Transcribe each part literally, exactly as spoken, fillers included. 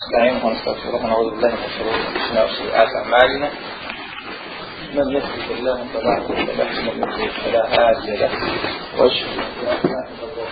نستعينه ونستغفره ونعوذ بالله من شرور انفسنا وسيئات اعمالنا. من يهده الله فلا مضل له ومن يضلل فلا هادي له، واشهد ان لا اله الا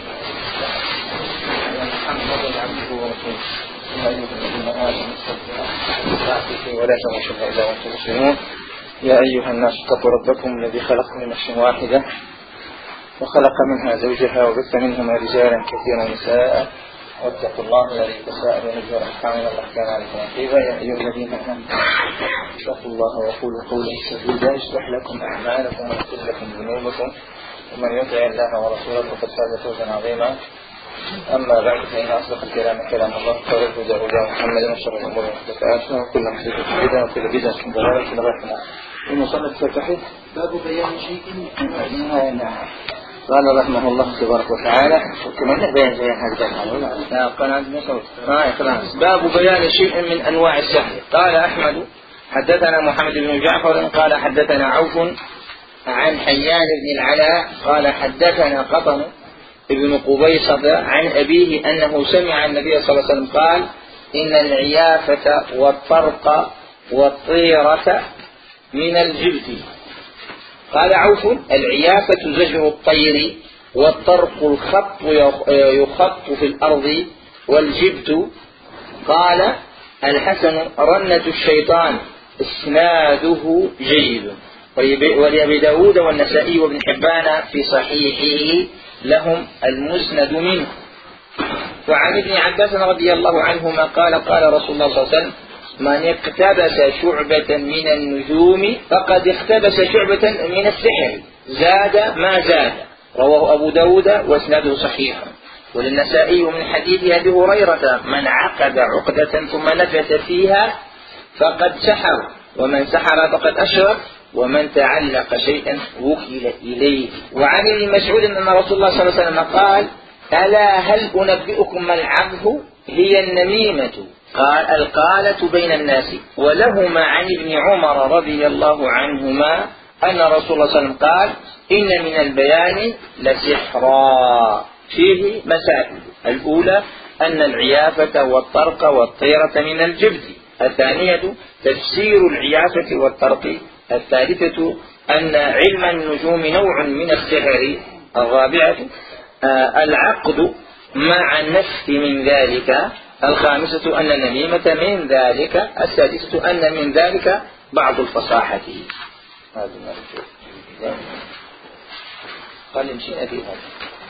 الله محمدا عبده ورسوله. يا ايها الذين امنوا اتقوا الله ولا تموتن الا وانتم مسلمون. يا ايها الناس اتقوا ربكم الذي خلقكم من نفس واحده وخلق منها زوجها وبث منهما رجالا كثيرا ونساء، واتقوا الله الذي تساءلون به والارحام ان الله كان عليكم رقيبا. يا ايها الذين امنوا اتقوا الله وقولوا قولا سديدا يصلح لكم اعمالكم ويغفر لكم ذنوبكم، ومن يطع الله ورسوله فقد فاز فوزا عظيما. اما بعد، فان اصدق الكلام كلام الله، خير الهدى هدى محمد، وشر الامور محدثاتها، وكل محدثه بدعه وكل بدعه ضلاله وكل ضلاله. المصنف فتحه باب بيان شيء من نعم. قال رحمه الله تبارك وتعالى كمان بيان زي هذا قناة باب بيان شيء من أنواع السحر. قال أحمد حدثنا محمد بن جعفر قال حدثنا عوف عن حيان بن العلاء قال حدثنا قطن ابن قبيصة عن أبيه أنه سمع النبي صلى الله عليه وسلم قال إن العيافة والطرق والطيرة من الجبت. قال عوف العيافة زجر الطير، والطرق الخط يخط في الأرض، والجبت قال الحسن رنة الشيطان اسناده جيد. ولأبي داود والنسائي وابن حبان في صحيحه لهم المسند منه. وعن ابن عباس رضي الله عنهما قال قال رسول الله صلى الله عليه وسلم من اقتبس شعبة من النجوم فقد اقتبس شعبة من السحر زاد ما زاد. رواه أبو داود واسناده صحيح. وللنسائي من حديث أبي هريرة من عقد عقدة ثم نفث فيها فقد سحر، ومن سحر فقد أشرك، ومن تعلق شيئا وكل إليه. وعن ابن مسعود أن رسول الله صلى الله عليه وسلم قال ألا هل أنبئكم ما العبه هي النميمة؟ قال القالة بين الناس. ولهما عن ابن عمر رضي الله عنهما أن رسول الله صلى الله عليه وسلم قال إن من البيان لسحرا فيه مسائل. الأولى أن العيافة والطرق والطيرة من الجبت. الثانية تفسير العيافة والطرق. الثالثة أن علم النجوم نوع من السحر. الرابعة آه العقد مع النفس من ذلك. الخامسة أن النميمة من ذلك. السادسة أن من ذلك بعض الفصاحة. قال مشينا في هذا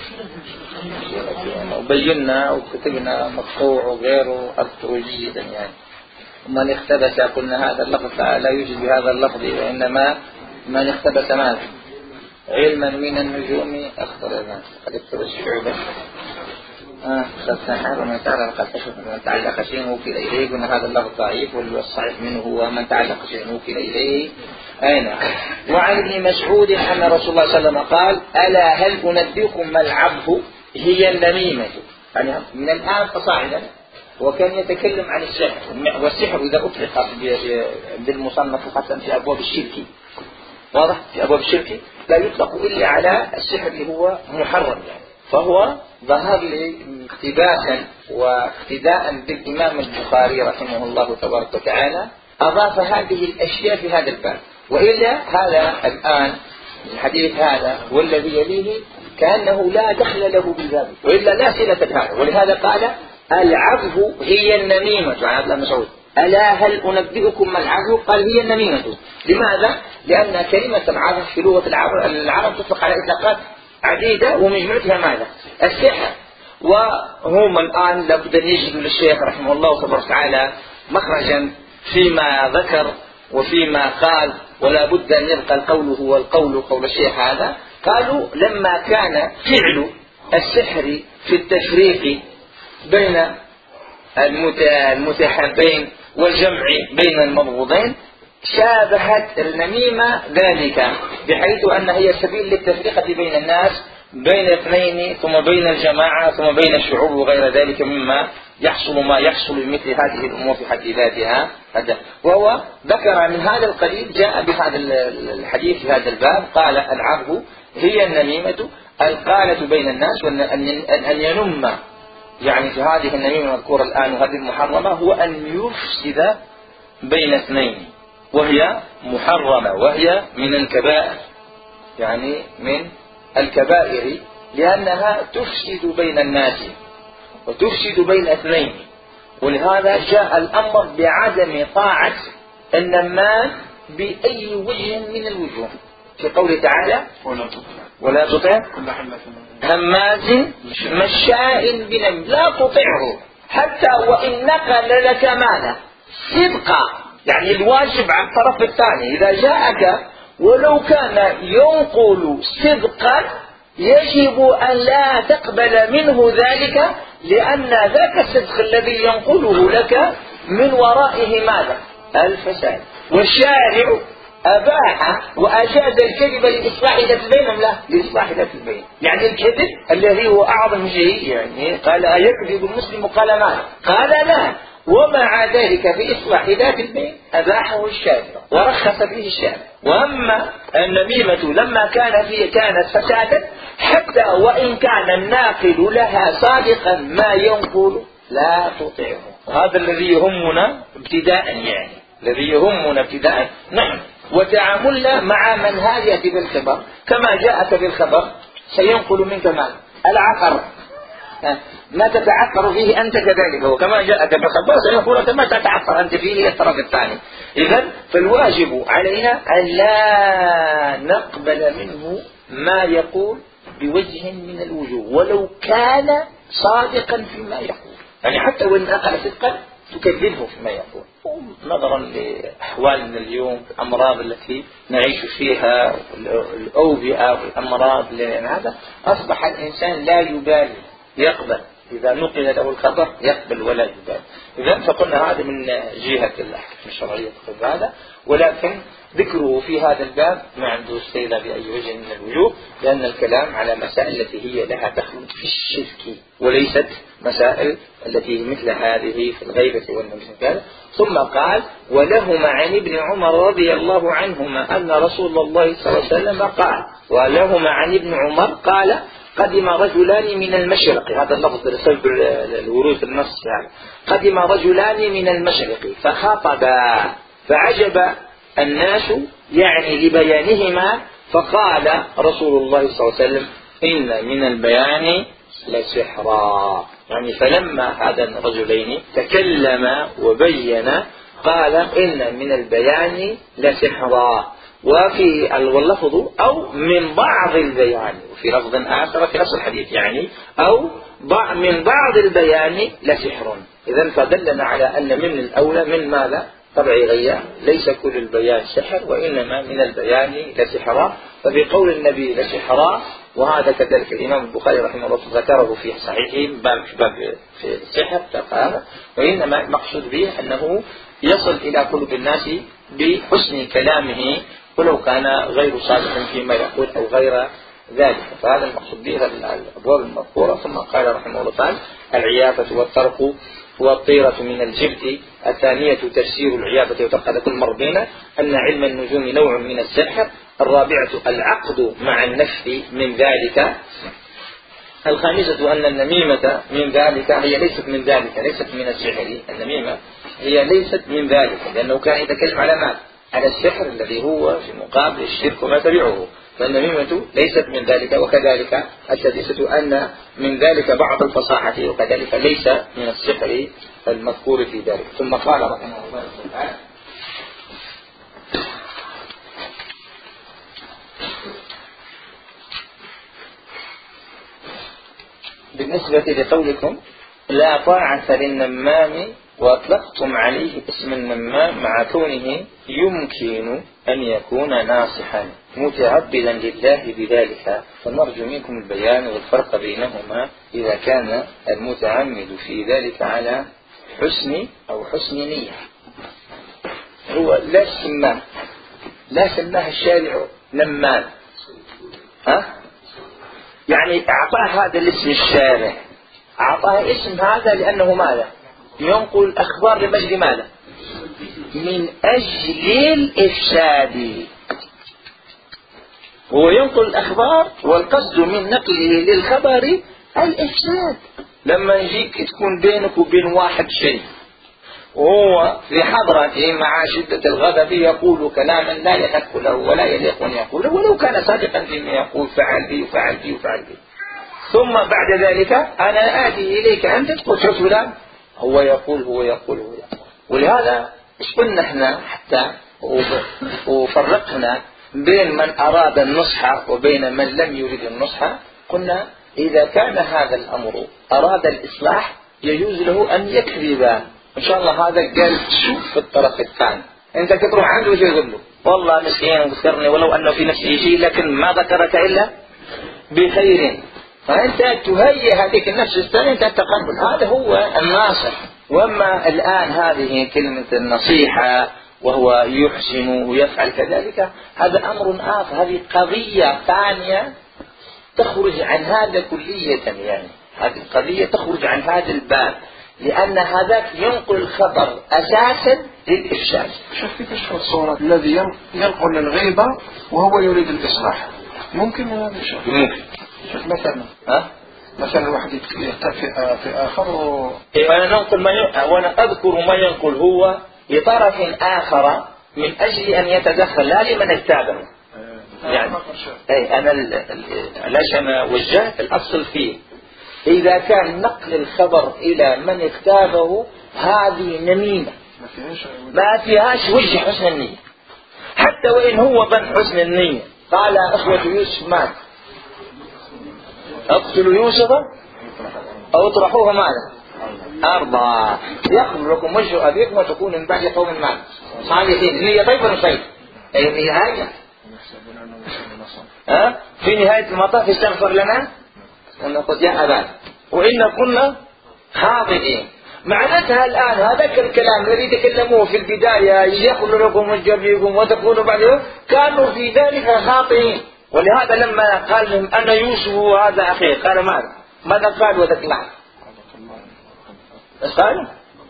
وبينا وكتبنا مقطوع وغيره أذكر جيدا يعني. من اختبس قلنا هذا اللفظ لا يوجد بهذا اللفظ، وإنما من اختبس ماذا علما من النجوم أخطر الناس قد اختبس شعوبا آه سبحانه ومن تعلق من تعلق شيء وكل إليه. قلنا هذا اللفظ ضعيف، والصحيح منه هو من تعلق شيء وكل إليه. أين؟ وعن ابن مسعود أن رسول الله صلى الله عليه وسلم قال ألا هل أنبئكم ما العبه هي النميمة؟ يعني من الآن فصاعدا وكان يتكلم عن السحر. والسحر إذا أطلق بالمصنف حتى في أبواب الشرك، واضح في أبواب الشرك لا يطلق إلا على السحر اللي هو محرم يعني. فهو ظهر لي اقتباسا واقتداء بالإمام البخاري رحمه الله تبارك وتعالى أضاف هذه الأشياء في هذا الباب. وإلا هذا الآن الحديث هذا والذي يليه كأنه لا دخل له بذلك، وإلا لا صلة بهذا. ولهذا قال العبه هي النميمة عن عبد الله مسعود. ألا هل أنبئكم ما العبه؟ قال هي النميمة. لماذا؟ لأن كلمة العبه في لغة العرب تطلق على إطلاقات عديدة ومن جملتها ماذا؟ السحر. وهم الآن لابد أن يجدوا للشيخ رحمه الله تبارك وتعالى مخرجا فيما ذكر وفيما قال، ولا بد أن يبقى القول هو القول قول الشيخ هذا. قالوا لما كان فعل السحر في التفريق بين المتحابين والجمع بين المبغوضين شابهت النميمة ذلك، بحيث أن هي سبيل للتفرقة بين الناس، بين اثنين ثم بين الجماعة ثم بين الشعوب وغير ذلك مما يحصل ما يحصل بمثل هذه الأمور في حد ذاتها. وهو ذكر من هذا القليل جاء بهذا الحديث في هذا الباب قال العبه هي النميمة القالة بين الناس، وأن أن ينم يعني في هذه النميمة المذكورة الآن وهذه المحرمة هو أن يفسد بين اثنين، وهي محرمة وهي من الكبائر، يعني من الكبائر، لأنها تفسد بين الناس وتفسد بين اثنين. ولهذا جاء الأمر بعدم طاعة النمام بأي وجه من الوجوه في قوله تعالى ولا تطع هماز مشاء بنميم، لا تطعه حتى وإن نقل لك ماذا صدقا، يعني الواجب على الطرف الثاني إذا جاءك ولو كان ينقل صدقا يجب أن لا تقبل منه ذلك، لأن ذاك الصدق الذي ينقله لك من ورائه ماذا الفساد. والشارع أباح وأجاز الكذب لإصلاح ذات البين، لا لإصلاح ذات البين، يعني الكذب الذي هو أعظم شيء، يعني قال أيكذب المسلم قال ما قال لا، ومع ذلك في إصلاح ذات البين أباحه الشارع ورخص فيه الشارع. وأما النميمة لما كان فيه كانت فسادا حتى وإن كان الناقل لها صادقا ما ينقل لا تطيعه، وهذا الذي يهمنا ابتداء، يعني الذي يهمنا ابتداء. نعم. وتعاملنا مع من هذا يأتي بالخبر كما جاءك بالخبر سينقل منك مال العقر ما تتعثر فيه أنت كذلك، وكما جاءك بالخبر سيقول أنت ما تتعثر أنت فيه الطرف الثاني. إذن فالواجب علينا أن لا نقبل منه ما يقول بوجه من الوجوه ولو كان صادقا فيما يقول، يعني حتى وإن نقل صدقا تكذبه فيما يقول. نظرا لأحوالنا اليوم الأمراض التي نعيش فيها الأوبئة والأمراض لأن هذا أصبح الإنسان لا يبالي، يقبل إذا نقل له الخبر يقبل ولا يبالي. إذا فقلنا هذا من جهة الأحكام الشرعية هذا، ولكن ذكره في هذا الباب ما عنده استيلة بأي وجه من الوجوه، لأن الكلام على مسائل التي هي لها دخل في الشرك وليست مسائل التي مثل هذه في الغيبة والنميمة. ثم قال ولهما عن ابن عمر رضي الله عنهما أن رسول الله صلى الله عليه وسلم قال، ولهما عن ابن عمر قال قدم رجلان من المشرق، هذا اللفظ لسبب الورود في النص، يعني قدم رجلان من المشرق فخاطبا فعجب الناس يعني لبيانهما، فقال رسول الله صلى الله عليه وسلم إن من البيان لسحرا، يعني فلما هذا الرجلين تكلم وبين قال إن من البيان لسحرا، وفي اللفظ أو من بعض البيان، وفي لفظ آخر في نفس الحديث يعني أو من بعض البيان لسحر. إذن فدلنا على أن من الأولى من ماذا طبع غيان، ليس كل البيان سحر وإنما من البيان لسحرا. فبقول النبي لسحرا، وهذا كذلك الإمام البخاري رحمه الله ذكره في صحيحه باب باب في السحر هذا، وإنما مقصود به أنه يصل إلى قلوب الناس بحسن كلامه ولو كان غير صادق فيما يقول أو غير ذلك. فهذا المقصود به الأبواب المذكورة. ثم قال رحمه الله تعالى العيافة والطرق والطيرة من الجبت. الثانية تفسير العيافة وتقال كل مرضينا أن علم النجوم نوع من السحر. الرابعة العقد مع النفس من ذلك. الخامسة أن النميمة من ذلك، هي ليست من ذلك، ليست من السحر. النميمة هي ليست من ذلك لأنه كان يتكلم على ما؟ على السحر الذي هو في مقابل الشرك وما تبعه، فالنميمة ليست من ذلك. وكذلك السادسة أن من ذلك بعض الفصاحة، وكذلك ليس من السحر المذكور في ذلك. ثم قال رحمه الله تعالى بالنسبة لقولكم لا طاعة للنمام وأطلقتم عليه اسم النمام مع كونه يمكن أن يكون ناصحا متعبدا لله بذلك، فنرجو منكم البيان والفرق بينهما إذا كان المتعمد في ذلك على حسن أو حسن نية. هو لا سماه لا سماه الشارع نمام، ها؟ يعني أعطاه هذا الاسم الشارع، أعطاه اسم هذا لأنه ماذا؟ ينقل الأخبار لمجد ماذا؟ من أجل الإفساد. هو ينقل الأخبار والقصد من نقله للخبر الإفساد، لما يجيك تكون بينك وبين واحد شيء وهو في حضرته مع شدة الغضب يقول كلاما لا يحق له ولا يليق أن يقوله ولو كان صادقا فيما يقول فعل بي وفعل بي وفعل بي، ثم بعد ذلك أنا آتي إليك أنت تقول شو فلان هو يقول هو يقول هو يقول. ولهذا إيش قلنا إحنا حتى وفرقنا بين من أراد النصح وبين من لم يريد النصح. قلنا إذا كان هذا الأمر أراد الإصلاح يجوز له أن يكذب إن شاء الله. هذا قال شوف في الطرف الثاني أنت تروح عنده وش يقول له والله مسكين وذكرني ولو أنه في نفسه شيء لكن ما ذكرك إلا بخير، فأنت تهيئ هذيك النفس الثانية أنت تقبل. هذا هو الناصح. وأما الآن هذه كلمة النصيحة وهو يحسن ويفعل كذلك هذا أمر آخر، هذه قضية ثانية تخرج عن هذا كلية. يعني هذه القضية تخرج عن هذا الباب لأن هذاك ينقل الخبر أساسا للإفشال. شوف كيف يشوف الصورة الذي ينقل الغيبة وهو يريد الإصلاح ممكن ولا مش ممكن. شوف مثلا ها مثلا واحد يتفق في آخر و... إيه أنا ننقل ما ي... وأنا أذكر ما ينقل هو لطرف آخر من أجل أن يتدخل لا لمن اكتابه. يعني أي أنا ليش أنا وجهت الأصل فيه إذا كان نقل الخبر إلى من اكتابه هذه نميمة ما فيهاش وجه حسن النية، حتى وإن هو ظن حسن النية. قال أخوة يوسف مات اقتلوا يوسف أو اطرحوه ماذا أرضا يخرج لكم وجه أبيكم وتكون من بعد قوم مات صالحين. النية طيب ولا طيب؟ أي النهاية ها في نهاية المطاف استغفر لنا ونقول يا أبانا وإن كنا خاطئين. معناتها الآن هذاك الكلام الذي تكلموه في البداية يخل لكم وجبيكم وتكونوا بعد كانوا في ذلك خاطئين. ولهذا لما قال لهم أنا يوسف وهذا أخي قال ماذا ماذا قال وذاك لعن قال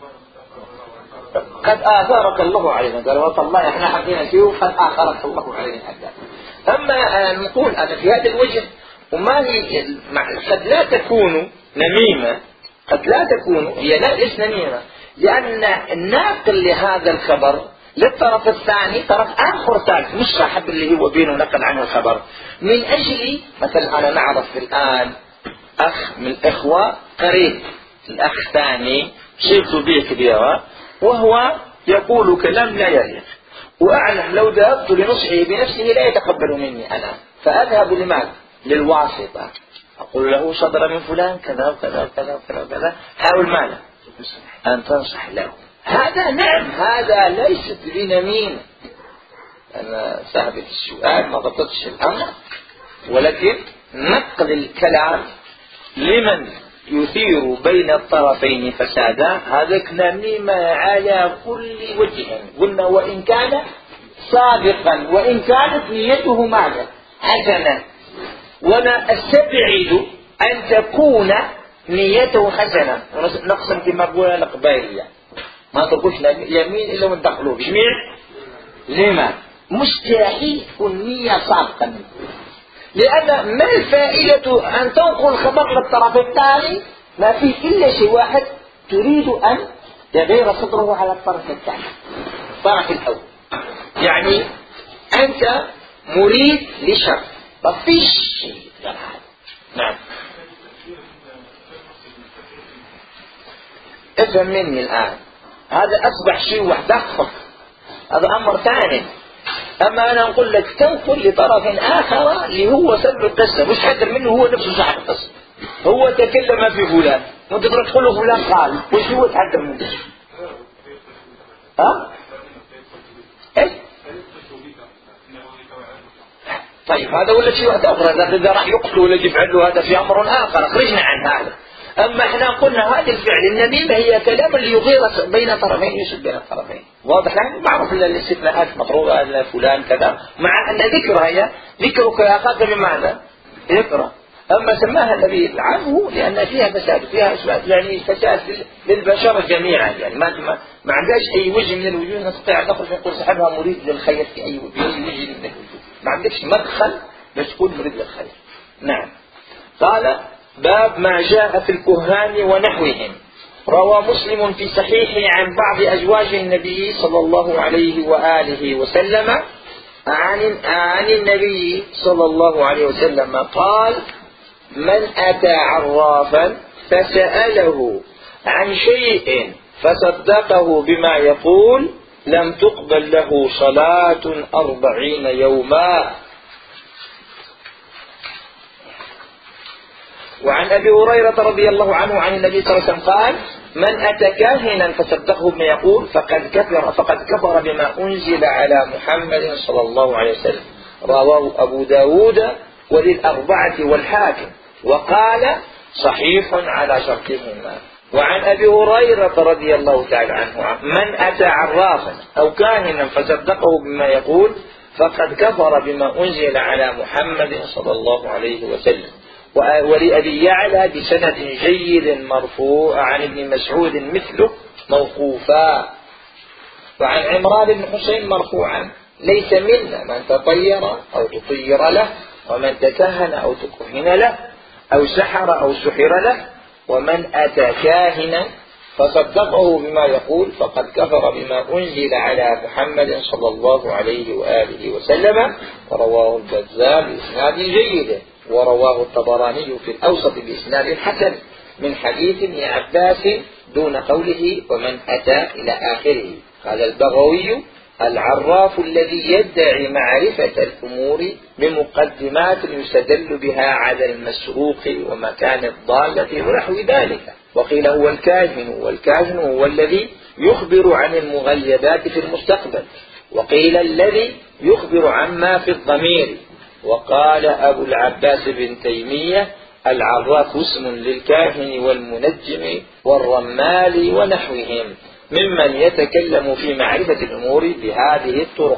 قد آثارك الله علينا. قال والله احنا حقنا فيه قد آثارك الله علينا حتى. أما نقول أنا في هذا الوجه وما هي قد لا تكون نميمة قد لا تكون هي لا ليش نميمة لأن الناقل لهذا الخبر للطرف الثاني طرف آخر ثالث مش صاحب اللي هو بينه نقل عنه الخبر من أجل مثلا أنا نعرف الآن أخ من الإخوة قريب الأخ الثاني شيخ به كبيرة وهو يقول كلام لا يليق وأعلم لو ذهبت لنصحه بنفسه لا يتقبل مني أنا فأذهب لماذا للواسطة أقول له صدر من فلان كذا وكذا وكذا وكذا وكذا حاول ماذا أن تنصح له. هذا نعم هذا ليست بنميمة. أنا صاحبة السؤال ما ضبطتش الأمر ولكن نقل الكلام لمن يثير بين الطرفين فسادا هذا نميمة على كل وجه. قلنا وإن كان صادقا وإن كانت نيته ماذا حسنة وأنا أستبعد أن تكون نيته حسنة. نقسم كما قلنا القبائلية ما تقولش يمين إلا من دخلوا بشميع لما مستحيل تكون نية صادقة لأن ما الفائدة أن تنقل خبر للطرف الثاني ما فيه إلا شيء واحد تريد أن يغير صدره على الطرف الثاني الطرف الأول. يعني أنت مريد لشر ما فيش شيء غير هذا. نعم افهم مني الآن هذا أصبح شيء واحد أخر هذا أمر ثاني. أما أنا أقول لك تنقل لطرف آخر اللي هو سبب القصة مش حتى منه هو نفسه صاحب القصة هو تكلم في فلان وانت تقول له فلان قال وش هو تحدث منه ها ايش طيب هذا ولا شيء آخر. إذا راح يقتل ولا يفعل له هذا في أمر آخر خرجنا عن هذا. أما إحنا قلنا هذا الفعل النميمة هي كلام اللي يغير بين طرفين يسد بين الطرفين واضح يعني معروف الاستثناءات مطروقة فلان كذا مع أن ذكرها هي ذكرك يا أخاك بماذا ذكره. أما سماها النبي عنه لأن فيها فساد فيها يعني فساد للبشر جميعا يعني ما ما عندهاش أي وجه من الوجوه نستطيع نخرج نقول صاحبها مريد للخير في أي وجه من الوجوه ما عندكش مدخل بس تكون مريد للخير. نعم قال باب ما جاء في الكهان ونحوهم. روى مسلم في صحيحه عن بعض أزواج النبي صلى الله عليه وآله وسلم عن عن النبي صلى الله عليه وسلم قال: من أتى عرافا فسأله عن شيء فصدقه بما يقول لم تقبل له صلاة أربعين يوما. وعن أبي هريرة رضي الله عنه عن النبي صلى الله عليه وسلم قال: من أتى كاهنا فصدقه بما يقول فقد كفر فقد كفر بما أنزل على محمد صلى الله عليه وسلم. رواه أبو داود وللأربعة والحاكم وقال: صحيح على شرطهما. وعن أبي هريرة رضي الله تعالى عنه: من أتى عرافا أو كاهنا فصدقه بما يقول فقد كفر بما أنزل على محمد صلى الله عليه وسلم. ولأبي يعلى بسند جيد مرفوع عن ابن مسعود مثله موقوفا. وعن عمران بن حسين مرفوعا: ليس منا من تطير أو تطير له، ومن تكهن أو تكهن له، أو سحر أو سحر له، ومن أتى كاهنا فصدقه بما يقول فقد كفر بما أنزل على محمد صلى الله عليه وآله وسلم. ورواه البزار بإسناد جيد، ورواه الطبراني في الأوسط بإسناد حسن من حديث ابن عباس دون قوله ومن أتى إلى آخره. قال البغوي: العراف الذي يدعي معرفة الأمور بمقدمات يستدل بها على المسروق ومكان الضالة ونحو ذلك. وقيل هو الكاهن، والكاهن هو الذي يخبر عن المغيبات في المستقبل. وقيل الذي يخبر عما في الضمير. وقال أبو العباس بن تيمية: العراف اسم للكاهن والمنجم والرمال ونحوهم ممن يتكلم في معرفة الأمور بهذه الطرق.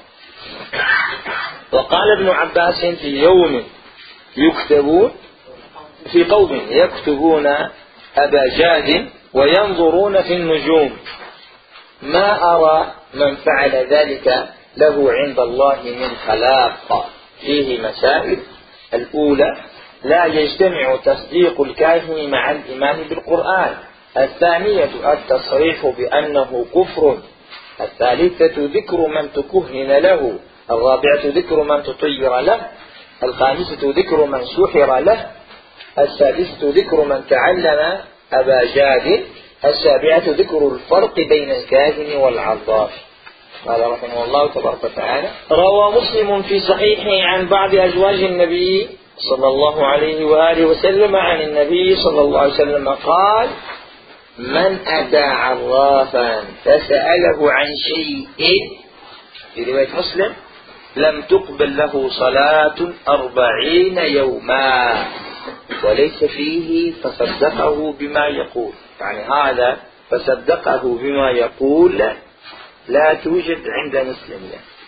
وقال ابن عباس: في يوم يكتبون في قوم يكتبون أبا جاد وينظرون في النجوم، ما أرى من فعل ذلك له عند الله من خلاق. فيه مسائل: الأولى: لا يجتمع تصديق الكاهن مع الإيمان بالقرآن. الثانية: التصريح بأنه كفر. الثالثة: ذكر من تكهن له. الرابعة: ذكر من تطير له. الخامسة: ذكر من سحر له. السادسة: ذكر من تعلم أبا جاد. السابعة: ذكر الفرق بين الكاهن والعراف. قال رحمه الله تبارك وتعالى: روى مسلم في صحيحه عن بعض أزواج النبي صلى الله عليه وآله وسلم عن النبي صلى الله عليه وسلم قال: من أتى عرافا فسأله عن شيء، في رواية مسلم: لم تقبل له صلاة أربعين يوما. وليس فيه فصدقه بما يقول، يعني هذا فصدقه بما يقول لا توجد عند مسلم،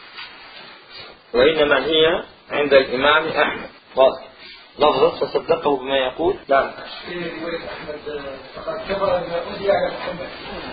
وإنما هي عند الإمام أحمد. واضح لفظ فصدقه بما يقول. لا في رواية أحمد فقد كفر بما أنزل على محمد.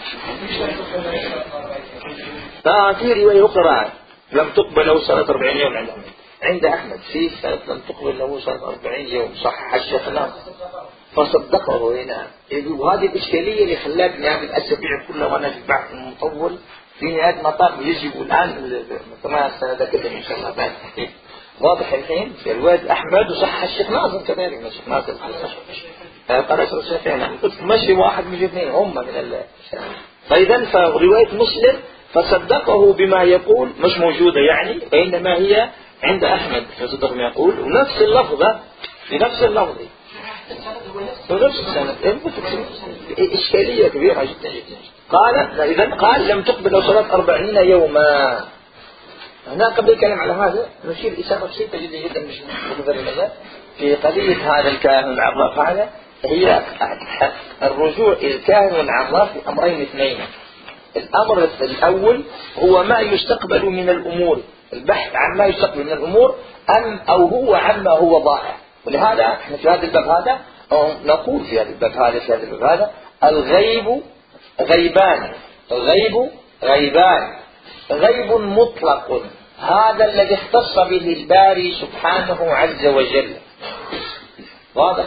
في رواية أخرى لم تقبل له صلاة أربعين يوم عند أحمد. عند أحمد في سنة لم تقبل له صلاة أربعين يوم، صح الشيخ نعم فصدقه هنا. وهذه الإشكالية اللي خلتني هذه الأسابيع كلها وأنا في البحث المطول في نهاية مطاف يجب الآن كمان السنة كده إن شاء الله بعد. واضح الحين في رواية أحمد وصح الشيخ ناصر كذلك. الشيخ ناصر قال أشهر الشيخين قلت مشي واحد من الاثنين هم من ال. فإذا فرواية مسلم فصدقه بما يقول مش موجودة يعني، وإنما هي عند أحمد فصدق بما يقول، ونفس اللفظة بنفس اللفظ ونفس السنة. إشكالية كبيرة جدا جدا. قال إذا قال لم تقبل صلاة أربعين يوما. هنا قبل الكلام على هذا نشير إشارة بسيطة جدا جدا مش مقدر المزال في قضية هذا الكاهن والعراف. هذا هي الرجوع إلى الكاهن والعراف بأمرين اثنين. الأمر الأول هو ما يستقبل من الأمور، البحث عن ما يستقبل من الأمور، أم أو هو عما هو ضائع. ولهذا احنا في هذا الباب هذا أو نقول في هذا الباب هذا في هذا الباب هذا الغيب غيبان. الغيب غيبان: غيب مطلق هذا الذي اختص به الباري سبحانه عز وجل. واضح؟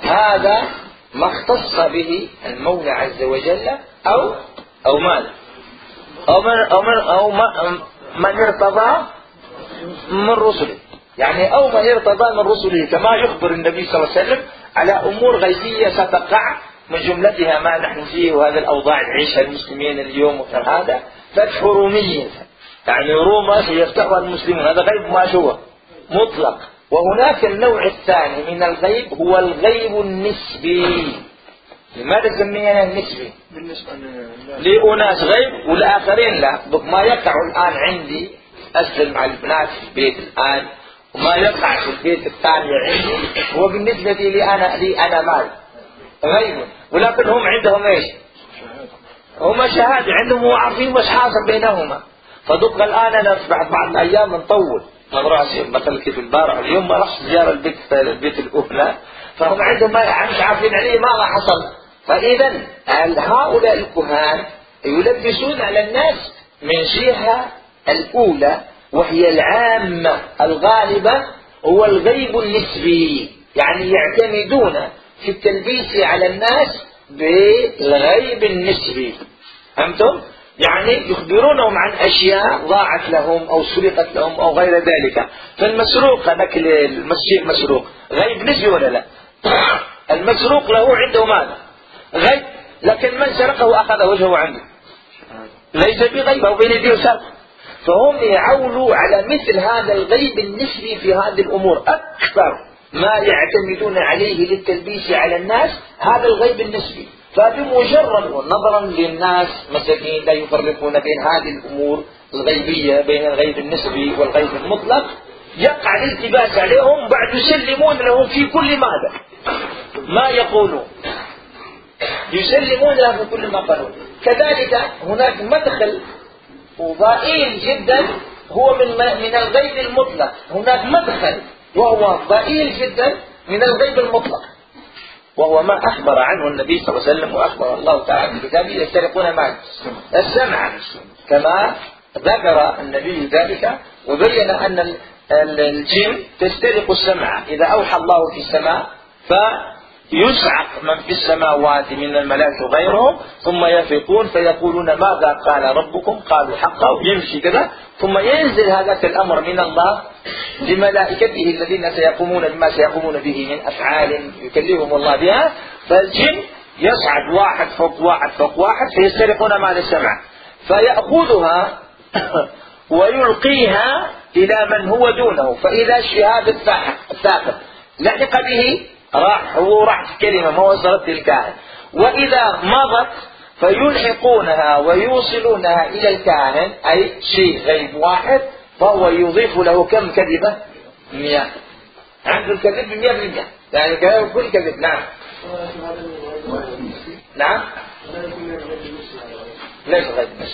هذا ما اختص به المولى عز وجل أو أو ماذا أو من أو من أو من ارتضى من رسله، يعني أو من ارتضى من رسله، كما يخبر النبي صلى الله عليه وسلم على أمور غيبية ستقع من جملتها ما نحن فيه وهذا الأوضاع يعيشها المسلمين اليوم. وكان هذا فتح رومية، يعني روما سيفتحها المسلمون، هذا غيب ما هو مطلق. وهناك النوع الثاني من الغيب هو الغيب النسبي. لماذا سمينا النسبي؟ بالنسبة لأناس غيب والآخرين لا. ما يقع الآن عندي أسلم مع البنات في البيت الآن، وما يقع في البيت الثاني عندي هو بالنسبة لي أنا لي أنا مال غيب، ولكن هم عندهم إيش؟ هم شهادة عندهم وعارفين وش حاصل بينهما. فدق الآن أنا بعد بعض الأيام نطول نراسي مثل كيف البارح اليوم ما راح زيارة البيت البيت الأولى، فهم عندهم ما مش عارفين عليه ماذا حصل. فإذا هؤلاء الكهان يلبسون على الناس من جهة الأولى وهي العامة الغالبة هو الغيب النسبي، يعني يعتمدون في التلبيس على الناس بالغيب النسبي. فهمتم؟ يعني يخبرونهم عن أشياء ضاعت لهم أو سرقت لهم أو غير ذلك. فالمسروق هذاك المسجد مسروق غيب نسبي ولا لا؟ المسروق له عنده ماذا؟ غيب، لكن من سرقه أخذ وجهه عنده ليس بغيب أو بين يديه سرق. فهم يعولوا على مثل هذا الغيب النسبي في هذه الأمور أكثر ما يعتمدون عليه للتلبيس على الناس، هذا الغيب النسبي. فبمجرد نظرا للناس مساكين لا يفرقون بين هذه الأمور الغيبية بين الغيب النسبي والغيب المطلق، يقع الالتباس عليهم بعد يسلمون لهم في كل ماذا ما يقولون، يسلمون لهم في كل ما قالون. كذلك هناك مدخل ضئيل جدا هو من من الغيب المطلق، هناك مدخل وهو ضئيل جدا من الغيب المطلق، وهو ما أخبر عنه النبي صلى الله عليه وسلم وأخبر الله تعالى في كتابه: يسترقون معه السمع، كما ذكر النبي ذلك وبين أن الجن تسترق السمع إذا أوحى الله في السماء فيصعق من في السماوات من الملائكة وغيرهم، ثم يفيقون فيقولون: ماذا قال ربكم؟ قالوا حقا، ويمشي كذا، ثم ينزل هذا الأمر من الله لملائكته الذين سيقومون بما سيقومون به من أفعال يكلمهم الله بها. فالجن يصعد واحد فوق واحد فوق واحد فيسترقون مال السمع، فيأخذها ويلقيها إلى من هو دونه، فإذا الشهاب الثاقب لحق به راح هو راح كلمة ما وصلت الكاهن، وإذا مضت فيلحقونها ويوصلونها إلى الكاهن، أي شيء غيب واحد، فهو يضيف له كم كذبة؟ مئة. عنده الكذب مئة بالمئة، يعني كل كذب. نعم نعم ليس غيب نسبي.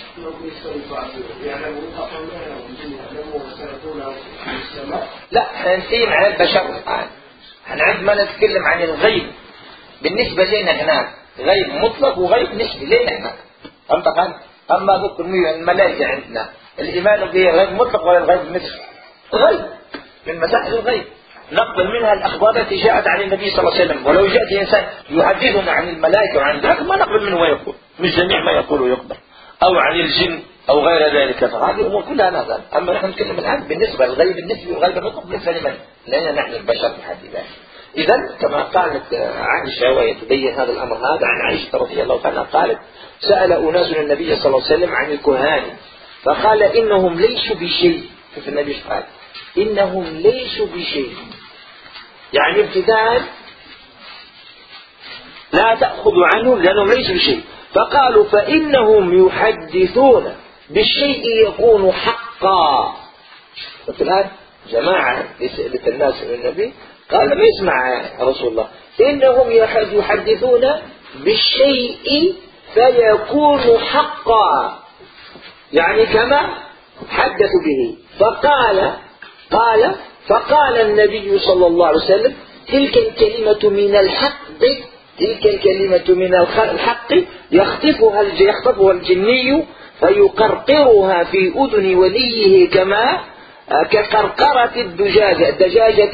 لا حنسيم عن البشر الآن، احنا عندما نتكلم عن الغيب بالنسبة لنا هناك غيب مطلق وغيب نسبي لنا هناك. أما أما ذكر الملائكة عندنا الإيمان به غيب مطلق ولا الغيب نسبي؟ غيب من مسائل الغيب نقبل منها الأخبار التي جاءت عن النبي صلى الله عليه وسلم. ولو جاءت إنسان يحدثنا عن الملائكة وعن ذلك ما نقبل منه ويقول، مش جميع ما يقول ويقبل، أو عن الجن أو غير ذلك، فهذه الأمور كلها نازل. أما نحن نتكلم الآن بالنسبة للغيب النسبي والغيب المطلق بالنسبة لمن؟ لأننا نحن البشر في حد ذاته. إذا كما قالت عائشة ويتبين هذا الأمر هذا عن عائشة رضي الله عنها قالت: سأل أناس النبي صلى الله عليه وسلم عن الكهان فقال: إنهم ليسوا بشيء. كيف النبي قال؟ إنهم ليسوا بشيء، يعني ابتداء لا تأخذ عنهم لأنهم ليسوا بشيء. فقالوا: فإنهم يحدثون بالشيء يكون حقا. الآن جماعة لسألة الناس من النبي قال: ما يسمع رسول الله، إنهم يحدثون بالشيء فيكون حقا، يعني كما حدثوا به. فقال قال فقال النبي صلى الله عليه وسلم: تلك الكلمة من الحق، تلك الكلمة من الحق يخطفها يخطفها الجني فيقرقرها في أذن وليه كما كقرقرة الدجاجة الدجاجة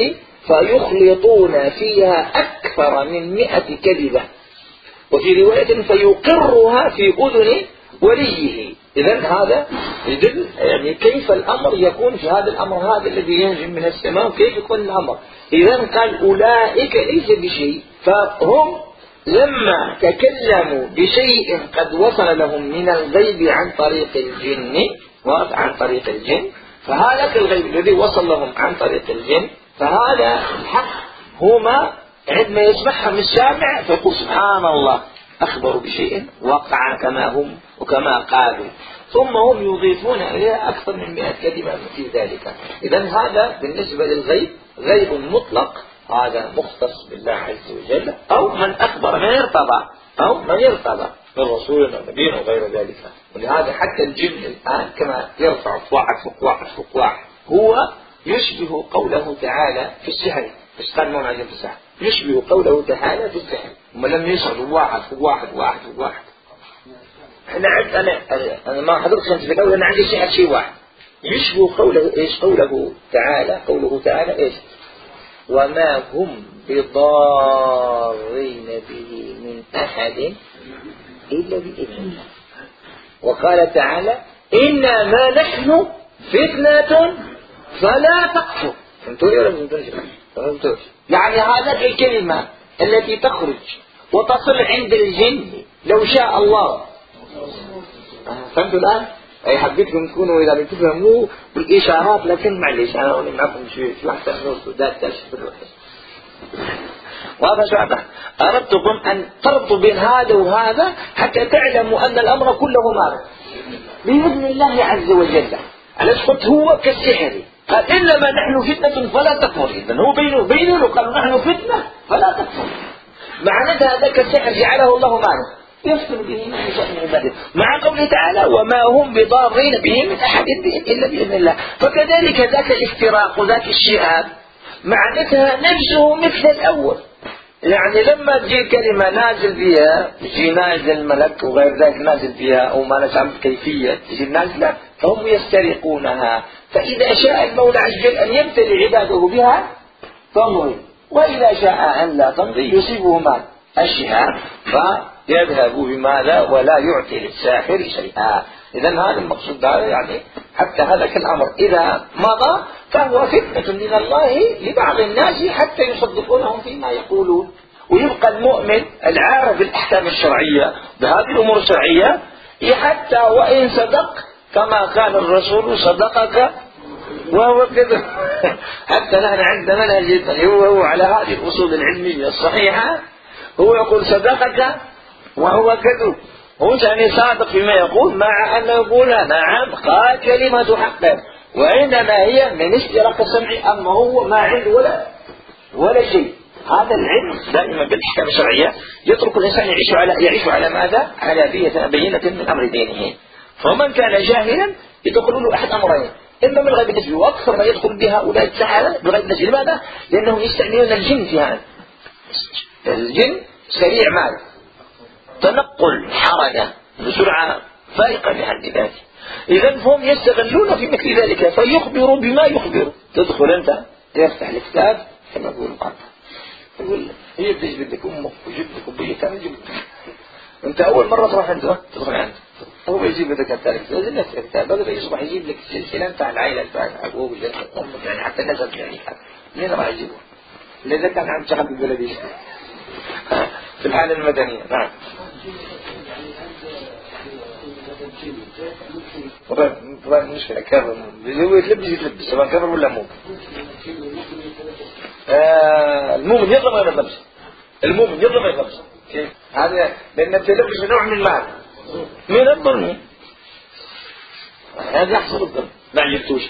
فيخلطون فيها أكثر من مئة كذبة، وفي رواية فيقرها في أذن وليه. إذن هذا يدل يعني كيف الأمر يكون في هذا الأمر هذا الذي ينزل من السماء، وكيف يكون الأمر. إذن قال أولئك ليس بشيء، فهم لما تكلموا بشيء قد وصل لهم من الغيب عن طريق الجن عن طريق الجن فهذا الغيب الذي وصل لهم عن طريق الجن، فهذا الحق هما عندما يسمعهم السامع فيقول سبحان الله، أخبروا بشيء وقع كما هم وكما قالوا، ثم هم يضيفون إليها أكثر من مئة كلمة في ذلك. إذن هذا بالنسبة للغيب غيب مطلق، هذا مختص بالله عز وجل، أو من أخبر من ارتضى أو من ارتضى من رسول ونبي وغير ذلك. ولهذا حتى الجن الآن كما يرفع واحد فوق واحد فوق واحد هو يشبه قوله تعالى في السحر، ايش قال ما في السحر؟ يشبه قوله تعالى في السحر، وما لم يصعدوا واحد فوق واحد واحد فوق واحد. احنا عند انا انا ما حضرتش انت في الاول، انا عندي سحر شيء واحد يشبه قوله ايش؟ قوله تعالى قوله تعالى ايش؟ وما هم بضارين به من أحد إلا بإذن الله. وقال تعالى إنا ما نحن فتنة فلا تكفر. فهمتوا ولا فهمتوا؟ يعني هذه الكلمة التي تخرج وتصل عند الجن لو شاء الله. فهمتوا الآن؟ أي حبيتكم تكونوا إذا بتفهموا بالإشارات، لكن معلش أنا أقول معكم شوي شو أحسن نوصل ذات تشبه الروح. وهذا شعبه أردتكم أن تربطوا بين هذا وهذا حتى تعلموا أن الأمر كله مارد بإذن الله عز وجل. على قلت هو كالسحر، قال إنما نحن فتنة فلا تكفر. إذن هو بينه بينه قالوا نحن فتنة فلا تكفر، معنى هذا كالسحر جعله الله مارد يفتن به من يشاء من عباده، مع قوله تعالى وما هم بضارين به من أحد إلا بإذن الله. فكذلك ذاك الافتراق وذاك الشهاب معناتها نفسه مثل الأول، يعني لما تجي كلمة نازل فيها تجي نازل الملك وغير ذلك نازل فيها أو ما نسمى كيفية تجي نازلة فهم يسترقونها، فإذا شاء المولى عز وجل أن يبتلي عباده بها تمضي، وإذا شاء أن لا تمضي يصيبه ما الشهاب فيذهب بماذا ولا يعطي للساحر شيئا. إذن هذا المقصود هذا، يعني حتى هذا الأمر إذا مضى فهو فتنة من الله لبعض الناس حتى يصدقونهم فيما يقولون، ويبقى المؤمن العارف بالأحكام الشرعية بهذه الأمور الشرعية حتى وإن صدق كما قال الرسول صدقك وهو كذب. حتى نحن عندنا منهج هو على هذه الأصول العلمية الصحيحة، هو يقول صدقك وهو كذب، هو يعني صادق فيما يقول مع أن يقول نعم قال كلمة حق، وإنما هي من استراق السمع، أما هو ما عنده ولا ولا شيء. هذا العلم دائما بالأحكام الشرعية يترك الإنسان يعيش على يعيش على ماذا؟ على بينة من أمر دينه. فمن كان جاهلا يدخل له أحد أمرين، إما من غيب النجم، وأكثر ما يدخل بها أولئك السحرة بغيب النجم. لماذا؟ لأنهم يستعملون الجن في هذا. الجن سريع مال تنقل حركة بسرعة فائقة بحد ذاته، إذن هم يستغلون في مثل ذلك فيخبروا بما يخبروا. تدخل أنت تفتح الكتاب كما يقول القرآن يقول هي بتجبد لك أمك وجبت لك أبيك أنا جبت أنت أول مرة تروح عنده تدخل عنده هو يجيب لك التاريخ لازم نفس الكتاب، بدل يصبح يجيب لك السلسلة بتاع العائلة بتاع أبوه وجدك أمك، يعني حتى النسب يعني منين راح يجيبه؟ لذا كان عند شغل بالبلدية في الحالة المدنية. نعم. طبعا مشكلة كافر هو يتلبس يتلبس سواء كافر ولا مؤمن. آه المؤمن يظلم ولا يظلمش؟ المؤمن يظلم ولا يظلمش؟ كيف؟ هذا لأن التلبس نوع من المال من الظلم، هذا يحصل الظلم ما عجبتوش.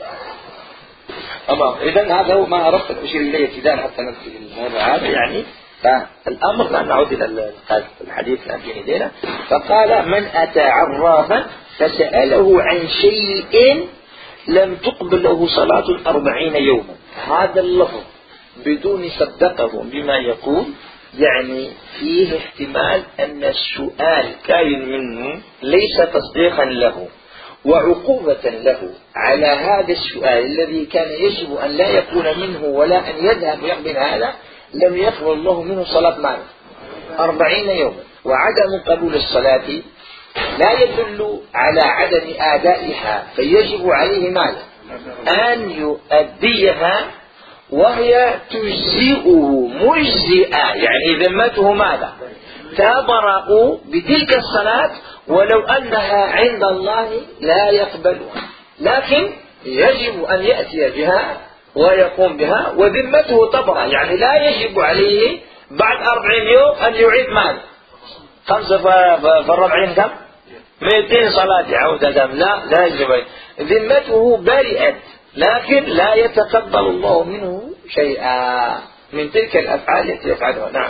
أما إذن هذا هو ما أردت أشير إليه ابتداء حتى ننتهي الموضوع هذا. يعني فالأمر لأن نعود إلى الحديث الذي لدينا، فقال من أتى عرافا فسأله عن شيء لم تقبل له صلاة أربعين يوما، هذا اللفظ بدون صدقه بما يقول يعني فيه احتمال أن السؤال كائن منه ليس تصديقا له، وعقوبة له على هذا السؤال الذي كان يجب أن لا يكون منه ولا أن يذهب ويقبل هذا، لم يقبل الله منه صلاة ماذا؟ أربعين يوما. وعدم قبول الصلاة لا يدل على عدم آدائها، فيجب عليه ماذا؟ أن يؤديها، وهي تجزئه مجزئة، يعني ذمته ماذا؟ تبرأ بتلك الصلاة ولو أنها عند الله لا يقبلها، لكن يجب أن يأتي بها ويقوم بها وذمته تبرأ، يعني لا يجب عليه بعد أربعين يوم أن يعيد ماذا؟ خمسة في الربعين كم؟ مئتين صلاة عودة دم، لا لا يجب عليه، ذمته برئت، لكن لا يتقبل الله منه شيئا من تلك الأفعال التي يفعلها. نعم.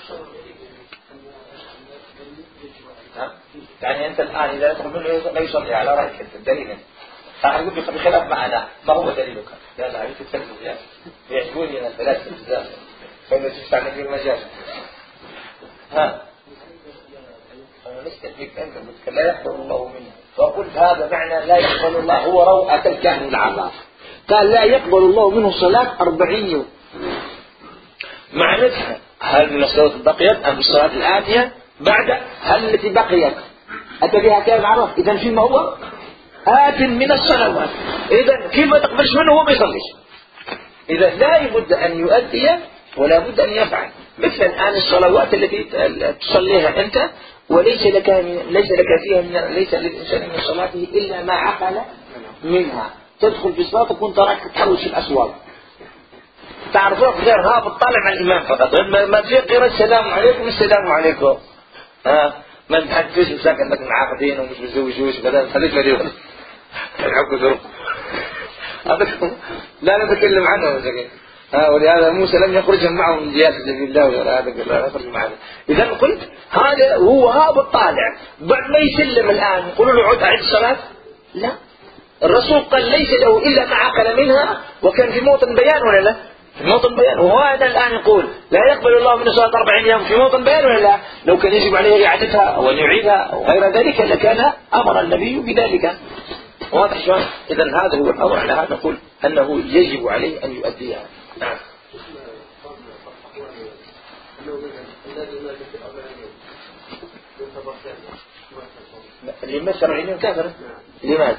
يعني أنت الآن إذا تقول لا يصلي على رأيك أنت الدليل، أقول بخلاف معنا، ما هو دليلك؟ لا لا عرفت تكلم يعني يعجبوني أنا الثلاثة الجزاء فإذا تستعمل في المجال. ها أنا نستهلك أنت قلت لا يقبل الله منه، فقلت هذا معنى لا يقبل الله، هو روعة الكهن العراف، قال لا يقبل الله منه صلاة أربعين يوم. معناتها هل من الصلاة بقيت أم الصلاة الآتية بعد؟ هل التي بقيت أتى بها كان العراف؟ إذا فيما هو آت من الصلوات، إذا كيف ما تقبلش منه هو ما يصليش؟ إذا لا بد أن يؤدي ولا بد أن يفعل، مثل الآن الصلوات التي تصليها أنت وليس لك ليس لك فيها من ليس للإنسان من صلاته إلا ما عقل منها. تدخل في الصلاة تكون تراك تحوش الأسواق، تعرفون غير ها بتطالع مع الإمام فقط، ما تجي غير السلام عليكم السلام عليكم، ها ما نتحدثش مساك انك معاقدين ومش متزوجوش وكذا، خليك مريض العقد ظروف لا نتكلم عنه مساكين. ها ولهذا موسى لم يخرج معه من ديار سبيل الله ولا هذا لا يخرج معه. اذا قلت هذا هو ها بالطالع بعد ما يسلم الان يقولوا له عد اعد الصلاه؟ لا، الرسول قال ليس له الا ما عقل منها، وكان في موطن بيان ولا لا؟ في موطن بيان. وهو هذا الآن يقول لا يقبل الله من صلاة أربعين يوم في موطن بيان ولا لا؟ لو كان يجب عليه إعادتها أو أن يعيدها أو غير ذلك لكان أمر النبي بذلك. واضح شلون؟ إذا هذا هو الأمر، على هذا نقول أنه يجب عليه أن يؤديها. نعم. اللي مسر عينه كافر. لماذا؟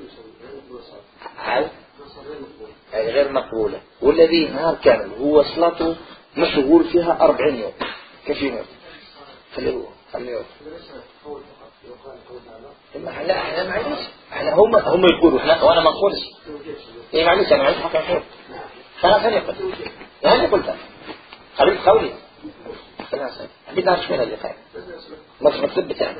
هل غير مقبولة، والذي نهار كامل هو صلاته مشغول فيها أربعين يوم كيف يموت؟ خليه خليه لا احنا معلش احنا هم هم يقولوا احنا وانا ما نقولش ايه معلش انا عايز حق نقول خلاص انا قلت يعني قلت خليك قولي خلاص بدنا نعرف من اللي قال مش مكتوب بتاعنا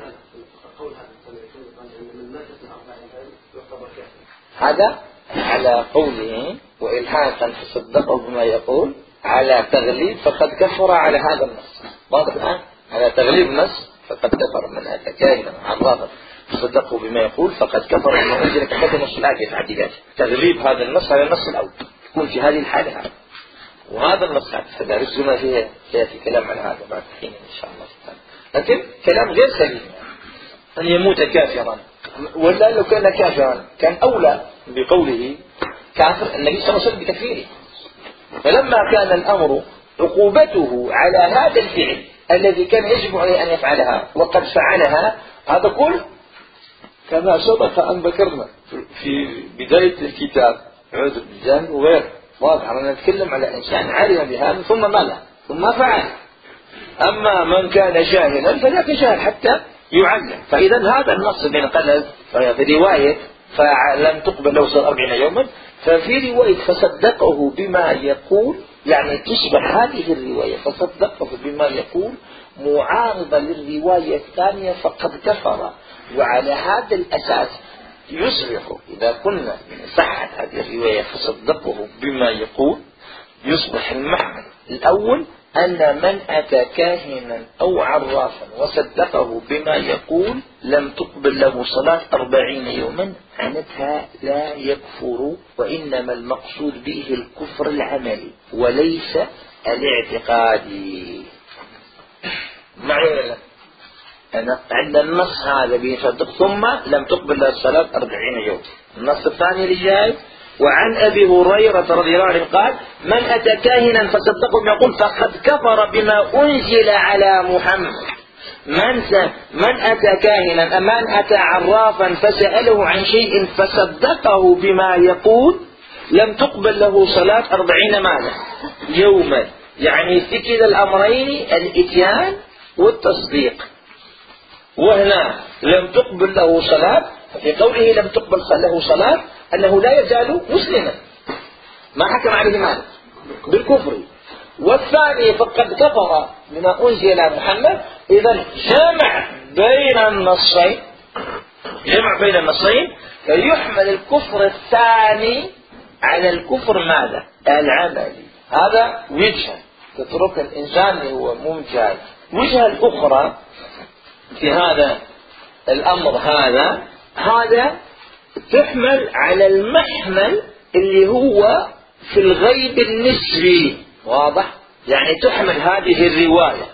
هذا على قوله وإلحاقا فصدقه بما يقول على تغليب فقد كفر على هذا النص. واضح الآن؟ على تغليب النص فقد كفر من أتى كاهنا عرافا فصدقه بما يقول فقد كفر بما أنزل كتاب النص الآتي تعديلاته. تغليب هذا النص على النص الأول يكون في هذه الحالة هذا وهذا النص فدرسنا فيها سيأتي كلام عن هذا بعد حين إن شاء الله تعالى. لكن كلام غير سليم أن يموت كافرا، ولا لو كان كافرا كان أولى بقوله كافر النبي صلى الله عليه وسلم بتكفيره. فلما كان الأمر عقوبته على هذا الفعل الذي كان يجب عليه أن يفعلها وقد فعلها، هذا كل كما سبق أن ذكرنا في بداية الكتاب عذر بالجهل وغيره. واضح أننا نتكلم على إنسان علم بهذا ثم ماذا ثم فعل. أما من كان جاهلا فذاك جاهل حتى يعلم. فإذا هذا النص بين قال في رواية فلم تقبل له صلاة أربعين يوما، ففي رواية فصدقه بما يقول يعني تصبح هذه الرواية فصدقه بما يقول معارضة للرواية الثانية فقد كفر. وعلى هذا الأساس يصبح إذا كنا صحت هذه الرواية فصدقه بما يقول يصبح المحمل الأول أن من أتى كاهنا أو عرافا وصدقه بما يقول لم تقبل له صلاة أربعين يوما، عنتها لا يكفر، وإنما المقصود به الكفر العملي وليس الاعتقادي. معي ولا لا؟ عند النص هذا بيصدق ثم لم تقبل له الصلاة أربعين يوم. النص الثاني اللي جاي وعن أبي هريرة رضي الله عنه قال من أتى كاهنا فصدقه يقول فقد كفر بما أنزل على محمد. من من أتى كاهنا من أتى عرافا فسأله عن شيء فصدقه بما يقول لم تقبل له صلاة أربعين ماذا يوما. يعني في كلا الأمرين الإتيان والتصديق. وهنا لم تقبل له صلاة في قوله لم تقبل له صلاة أنه لا يزال مسلما ما حكم عليه ماذا بالكفر. والثاني فقد كفر بما أنزل على محمد. إذا جمع بين النصين جمع بين النصين فيحمل الكفر الثاني على الكفر ماذا العملي. هذا وجهة تترك الإنسان اللي هو ممجاز. وجهة الأخرى في هذا الأمر هذا هذا تحمل على المحمل اللي هو في الغيب النسبي. واضح؟ يعني تحمل هذه الرواية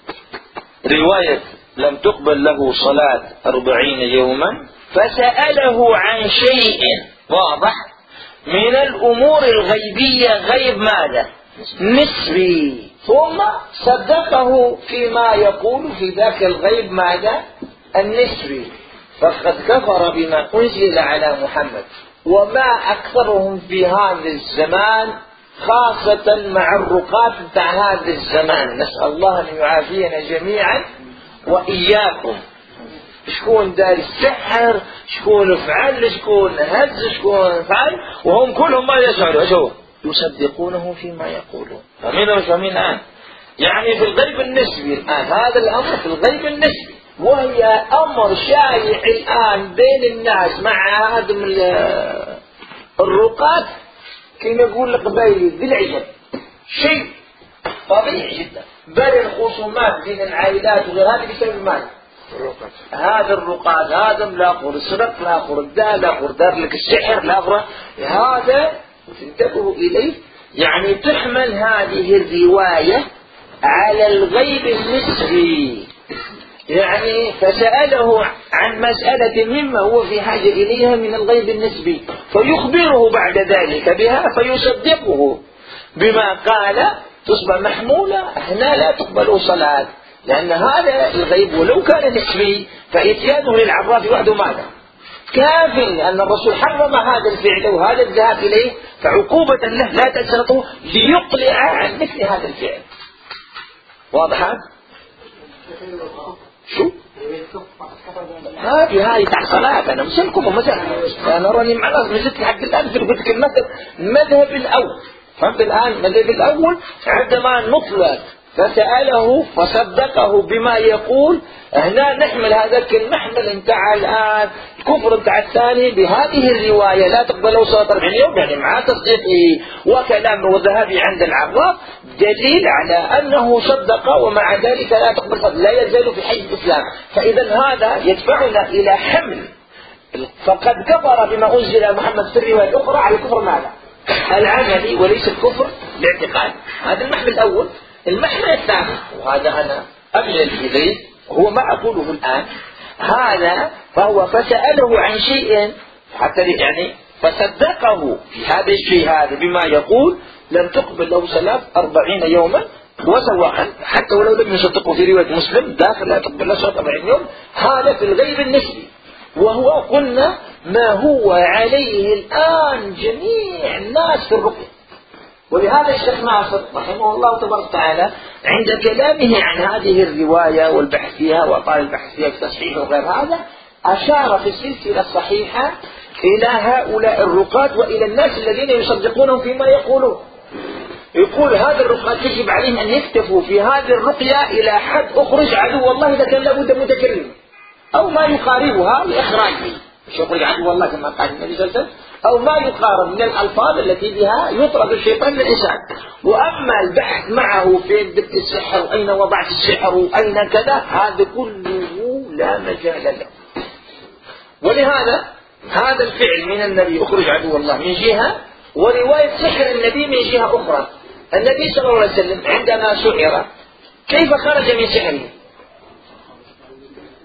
رواية لم تقبل له صلاة أربعين يوما فسأله عن شيء واضح من الأمور الغيبية غيب ماذا نسبي ثم صدقه فيما يقول في ذاك الغيب ماذا النسبي. فقد كفر بما أنزل على محمد. وما أكثرهم في هذا الزمان خاصة مع الرقاة بتاع هذا الزمان. نسأل الله أن يعافينا جميعا وإياكم. شكون دار السحر شكون فعل شكون هز شكون فعل وهم كلهم ما يشعروا أشوف يصدقونه فيما يقولون. فمن وفمن الآن يعني في الغيب النسبي الآن هذا الأمر في الغيب النسبي وهي أمر شائع الآن بين الناس مع هذا الرقاة كما يقول لك قبائلي بالعجب شيء طبيعي جدا. بل الخصومات بين العائلات وغير هذا بسبب ماذا هذا الرقاد هذا الآخر السرق الآخر الدار الآخر دار لك السحر الآخر هذا تنتبهوا إليه. يعني تحمل هذه الرواية على الغيب النسبي. يعني فسأله عن مسألة مما هو في حاجة إليها من الغيب النسبي فيخبره بعد ذلك بها فيصدقه بما قال تصبح محمولة. هنا لا تقبل صلاة لأن هذا الغيب ولو كان نسبي فإتيانه للعراف وحده ماذا كاف. أن الرسول حرم هذا الفعل وهذا الذهاب إليه فعقوبة له لا تسرطه ليقلع عن مثل هذا الفعل. واضح هذا؟ شو؟ هذه هاي تاع صلاة. أنا مسلكم مثلا أنا راني معنا مزيد حق الآن في قلت لك المذهب المذهب الأول. فهمت الآن المذهب الأول عندما نطلق فسأله فصدقه بما يقول. هنا نحمل هذاك المحمل انتهى الآن الكفر بتاع الثاني بهذه الرواية لا تقبله صلاة أربعين يوم يعني مع تصديقه وكلامه وذهابه عند العراف دليل على أنه صدق ومع ذلك لا تقبل صلاة لا يزال في حي الإسلام. فإذا هذا يدفعنا إلى حمل فقد كفر بما أنزل محمد في الرواية الأخرى على الكفر ماذا العملي وليس الكفر الاعتقادي. هذا المحمل الأول. المحمل الثاني وهذا أنا أبين إليه هو ما أقوله الآن هذا فهو فسأله عن شيء حتى يعني فصدقه في هذا الشيء هذا بما يقول لم تقبل له صلاة أربعين يوما وسواء حتى ولو لم يصدقه في رواية مسلم داخل لا تقبل له صلاة أربعين يوم. هذا في الغيب النسبي وهو قلنا ما هو عليه الآن جميع الناس في الرقية. ولهذا الشيخ ناصر رحمه الله تبارك وتعالى عند كلامه عن هذه الرواية والبحث فيها وقال البحث فيها في تصحيح وغير هذا أشار في السلسلة الصحيحة إلى هؤلاء الرقاة وإلى الناس الذين يصدقونهم فيما يقولون. يقول هذا الرقاة يجب عليهم أن يكتفوا في هذه الرقية إلى حد أخرج عدو الله إذا كان لابد متكلم أو ما يقاربها لإخراجه. مش يقول عدو الله كما قال النبي صلى الله عليه وسلم أو ما يقارب من الألفاظ التي بها يطرد الشيطان من الإنسان. وأما البحث معه في دبت السحر وأين وضعت السحر وأين كذا هذا كله لا مجال له. ولهذا هذا الفعل من النبي أخرج عدو الله من جهة ورواية سحر النبي من جهة أخرى. النبي صلى الله عليه وسلم عندما سحر كيف خرج من سحره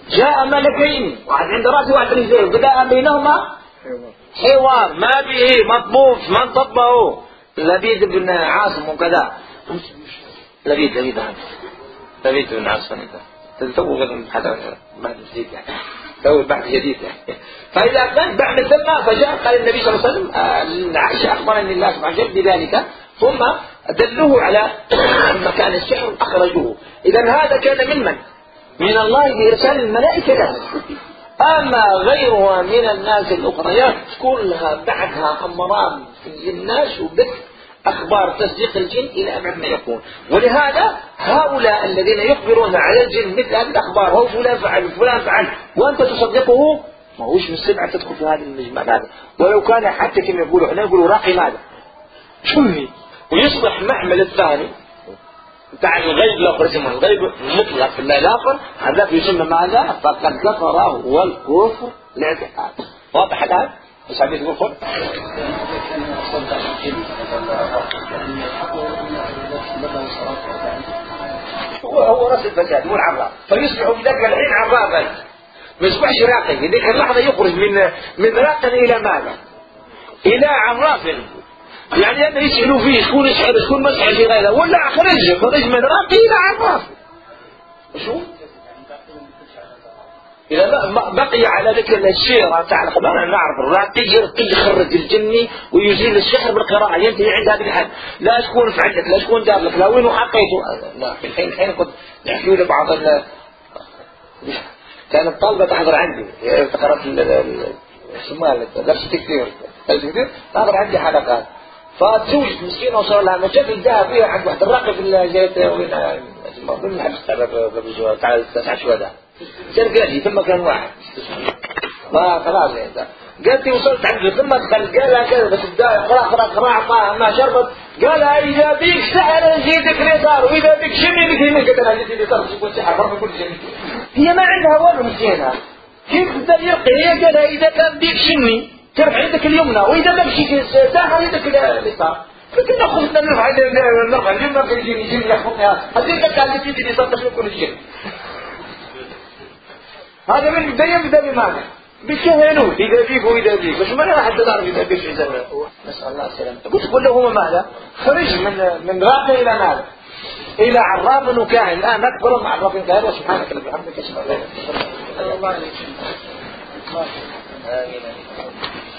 جاء ملكين واحد عند رأسه واحد رجليه بدأ بينهما حوار ما به مطبوخ ما انطبقه لبيد بن عاصم وكذا لبيد لبيد لبيد بن عاصم تتوه هذا بعد جديد يعني تو بعد جديد يعني. فإذا كان بعد ثم فجاء قال النبي صلى الله عليه وسلم عائشة أخبرني الله سبحانه وتعالى بذلك ثم دلوه على مكان السحر أخرجوه. إذا هذا كان من من؟ من الله بإرسال الملائكة له. أما غيرها من الناس الأخريات كلها بعدها أمران في الناس وبث أخبار تصديق الجن إلى أبعد ما يكون. ولهذا هؤلاء الذين يخبرون على الجن مثل هذه الأخبار هو فلان فعل فلان فعل وأنت تصدقه ما هوش من السبعة تدخل في هذه المجمع هذا. ولو كان حتى كما يقولوا احنا يقولوا راقي ماذا شمي ويصبح محمل الثاني بتاع الغيب الآخر اسمه الغيب المطلق في الله الآخر هذاك يسمى ماذا فقد كفر هو الكفر الاعتقاد. واضح الآن؟ مش عارف يقول خل هو هو راس الفساد هو العراف فيصبح بذلك الحين عرافا ما يصبحش راقي في ذيك اللحظة يخرج من من راق إلى ماذا؟ إلى عراف يعني أن يسألوا فيه شكون يسحر شكون ما يسحر في غيره ولا خرج خرج من راقي إلى عراف. شو؟ إذا بقي على ذلك السيرة تاع الخبر نعرف الراقي يرقي يخرج الجني ويزيل السحر بالقراءة ينتهي عند هذا الحد لا شكون فعلك لا شكون دار لك لا وين حقيته. لا في الحين الحين كنت نحكي له بعض ال كانت طالبة تحضر عندي افتكرت الشمال درس كثير درس كثير تحضر عندي حلقات فتزوجت مسكينة وصار لها مشاكل الذهب فيها عند واحد الراقي في الجيت وين من الحبس تاع قبل تاع تسع شهداء كان قال ثم كان واحد ما خلاص انت قالت لي وصلت عند ثم دخل قال كذا بس بدايه قرا قرا قرا ما شربت قال اذا بيك سحر نزيدك اليسار واذا بيك شمي بك يمين قلت لها نزيد اليسار تكون سحر برضه كل شيء هي ما عندها والو مسكينه كيف بدا يلقي هي قالها اذا كان بيك شمي ترفع يدك اليمنى واذا ما مشيت ساحر يدك اليسار لكن ناخذ نرفع نرفع اليمنى في يجي يجي يحطها هذيك قالت لي اليسار تشوف كل شيء. هذا من بداية بدأ بماذا؟ بالكهنوت إذا بيك وإذا بيك بس ما راح تعرف إذا بيك إذا نسأل الله السلامة. قلت كل هو ماذا؟ خرج من من راق إلى ماذا؟ إلى عراف وكاهن الآن نكبر مع عراف كاهن وسبحانك اللهم وبحمدك أشهد أن لا إله إلا أنت.